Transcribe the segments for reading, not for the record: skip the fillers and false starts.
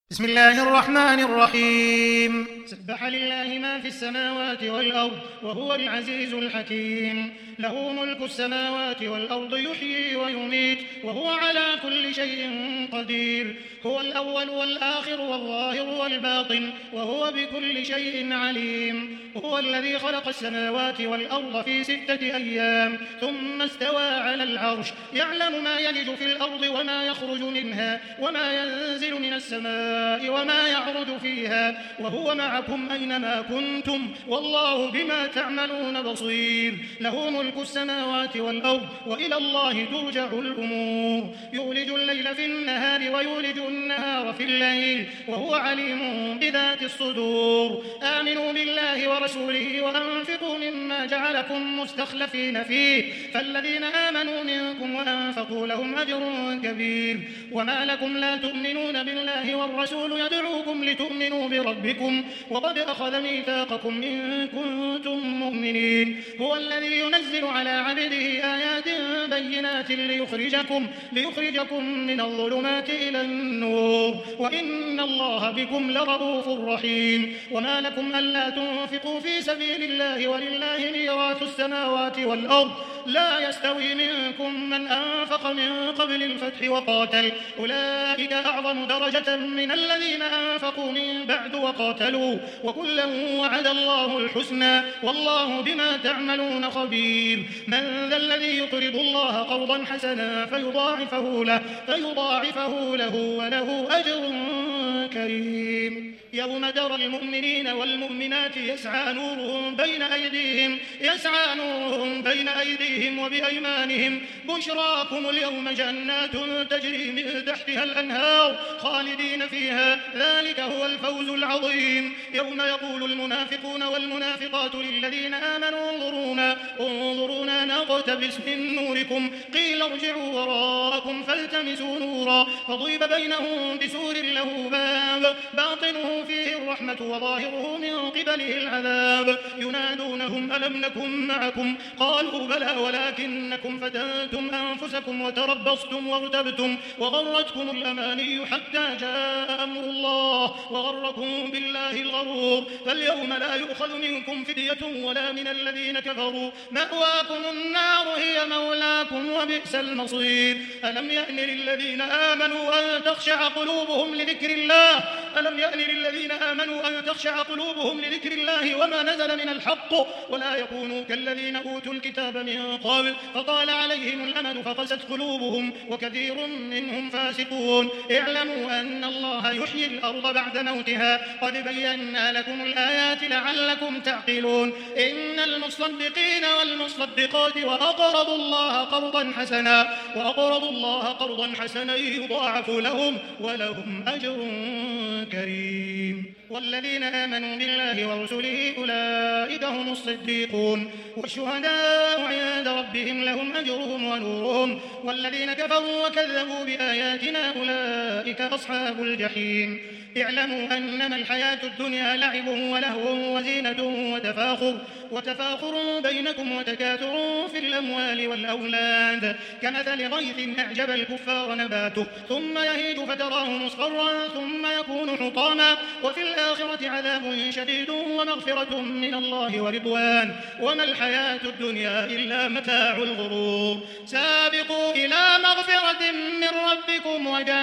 بسم الله الرحمن الرحيم. سبح لله ما في السماوات والأرض وهو العزيز الحكيم. له ملك السماوات والأرض يحيي ويميت وهو على كل شيء قدير. هو الأول والآخر والظاهر والباطن وهو بكل شيء عليم. هو الذي خلق السماوات والأرض في 6 أيام ثم استوى على العرش يعلم ما يلج في الأرض وما يخرج منها وما ينزل من السماء وما يعرج فيها وهو معكم أينما كنتم والله بما تعملون بصير. له ملك السماوات والأرض وإلى الله ترجع الأمور. يولج الليل في النهار ويولج النهار في الليل وهو عليم بذات الصدور. آمنوا بالله ورسوله وأنفقوا مما جعلكم مستخلفين فيه فالذين آمنوا منكم وأنفقوا لهم أجر كبير. وما لكم لا تؤمنون بالله والرسول يدعوكم لتؤمنوا بربكم وقد أخذ ميثاقكم إن كنتم مؤمنين. هو الذي ينزل على عبده آيات بينات ليخرجكم من الظلمات إلى النور وإن الله بكم لرؤوف رحيم. وما لكم ألا تنفقوا في سبيل الله ولله ميراث السماوات والأرض لا يستوي منكم من أنفق من قبل الفتح وقاتل أولئك أعظم درجة من الذين أنفقوا من بعد وقاتلوا وكلا وعد الله الحسنى والله بما تعملون خبير. من ذا الذي يقرض الله قرضا حسنا فيضاعفه له وله أجر كريم. يوم ترى المؤمنين والمؤمنات يسعى نورهم بين أيديهم وبأيمانهم بشراكم اليوم جنات تجري من تحتها الأنهار خالدين فيها ذلك هو الفوز العظيم. يوم يقول المنافقون والمنافقات للذين آمنوا انظرونا نقتبس من نوركم قيل ارجعوا وراءكم فالتمسوا نورا فضرب بينهم بسور له باب باطنه فيه الرحمة وظاهره من قبله العذاب. ينادونهم ألم نكن معكم قالوا بلى ولكنكم فتنتم أنفسكم وتربصتم وارتبتم وغرتكم الأماني حتى جاء أمر الله وغركم بالله الغرور. فاليوم لا يؤخذ منكم فدية ولا من الذين كفروا مأواكم النار هي مولاكم وبئس المصير. ألم يأن للذين آمنوا أن تخشع قلوبهم لذكر الله وما نزل من الحق ولا يكونوا كالذين أوتوا الكتاب من قبل فطال عليهم الأمد فقست قلوبهم وكثير منهم فاسقون. اعلموا أن الله يحيي الأرض بعد موتها قد بينا لكم الآيات لعلكم تعقلون. إن المصدقين والمصدقات وأقرضوا الله قرضا حسنا يضاعف لهم ولهم أجر كريم. والذين آمنوا بالله ورسله أولئك هم الصديقون والشهداء عند ربهم لهم أجرهم ونورهم. والذين كفروا وكذبوا بآياتنا أولئك أصحاب الجحيم. اعلموا أنما الحياة الدنيا لعب ولهو وزينة وتفاخر بينكم وتكاثر في الأموال والأولاد كمثل غيث أعجب الكفار نباته ثم يهيج فتراه مصفرا ثم يكون حطاما وفي الآخرة عذاب شديد ومغفرة من الله ورضوان وما الحياة الدنيا إلا متاع الغرور. سابقوا إلى مغفرة من ربكم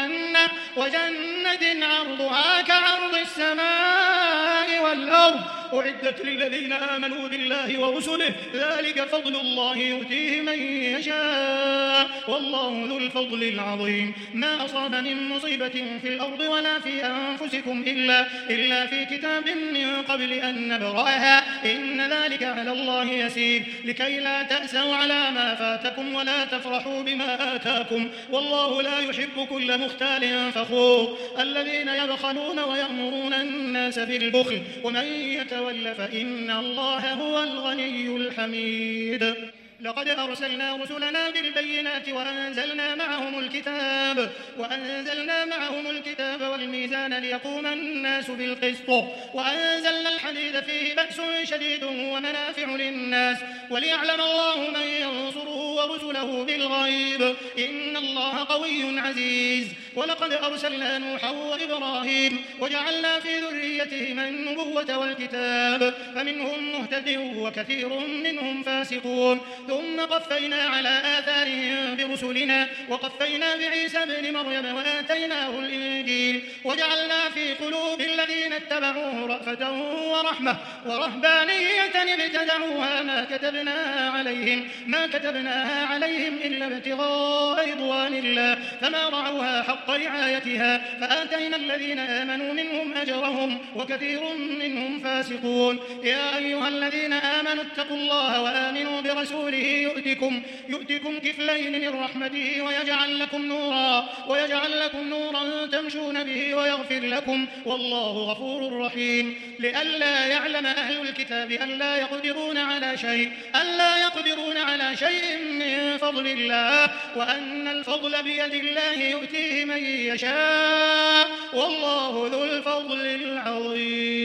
وجنة عرضها كعرض السماء والأرض أعدت للذين آمنوا بالله ورسله ذلك فضل الله يؤتيه من يشاء والله ذو الفضل العظيم. ما أصاب من مصيبة في الأرض ولا في أنفسكم إلا في كتاب من قبل أن نبرأها إن ذلك على الله يسير لكي لا تأسوا على ما فاتكم ولا تفرحوا بما آتاكم والله لا يحب كل مختال فخور. الذين يبخلون ويأمرون الناس بالبخل ومن يتول فإن الله هو الغني الحميد. لقد أرسلنا رسلنا بالبينات وأنزلنا معهم الكتاب والميزان ليقوم الناس بالقسط وأنزلنا الحديد فيه بأس شديد ومنافع للناس وليعلم الله من ينصره رسله بالغيب إن الله قوي عزيز ولقد أرسلنا نوحا وإبراهيم وجعلنا في ذريتهما النبوة والكتاب فمنهم مهتد وكثير منهم فاسقون ثم قفينا على آثارهم برسلنا وقفينا بعيسى ابن مريم وآتيناه الإنجيل وجعلنا في قلوب الذين اتبعوه رأفة ورحمة ورهبانية ابتدعوها ما كتبناها عليهم إلا ابتغاء رضوان الله فما رعوها حق رعايتها فآتينا الذين آمنوا منهم أجرهم وكثير منهم فاسقون يا أيها الذين آمنوا اتقوا الله وآمنوا برسوله يؤتكم كفلين من رحمته ويجعل لكم نورا تمشون به ويغفر لكم والله غفور رحيم لئلا يعلم أهل الكتاب ألا يقدرون على شيء من فضل الله وأن الفضل بيد الله يؤتيه من يشاء والله ذو الفضل العظيم.